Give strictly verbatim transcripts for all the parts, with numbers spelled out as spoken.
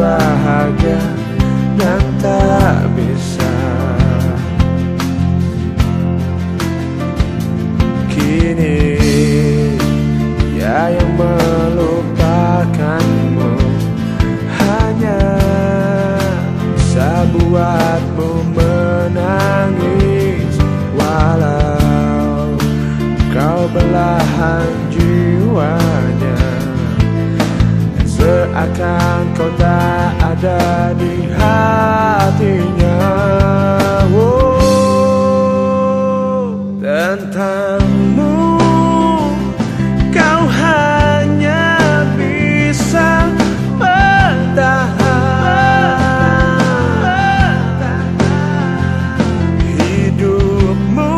bahagia dan tak bisa. Kini dia yang melupakanmu hanya bisa buatmu menangis, walau kau belahan jiwanya, seakan kau tak ada di hatinya. Oh, tentangmu kau hanya bisa bertahan, hidupmu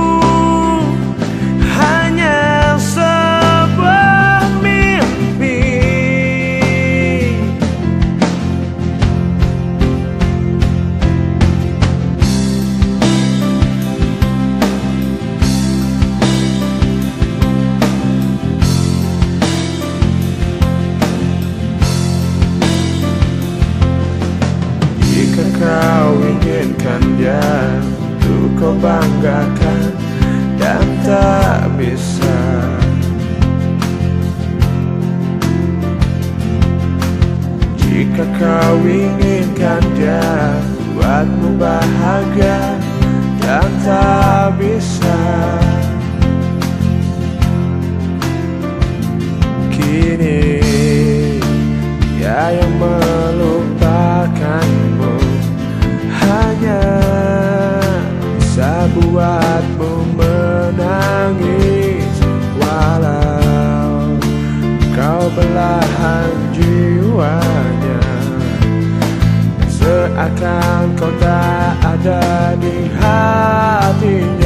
hanya sebuah mimpi. Jika kau inginkan dia untuk kau banggakan dan tak bisa, jika kau inginkan dia buatmu bahagia dan tak bisa, kini dia yang melupakanmu hanya bisa buatmu menangis, walau kau belahan jiwanya, seakan kau tak ada di hatinya.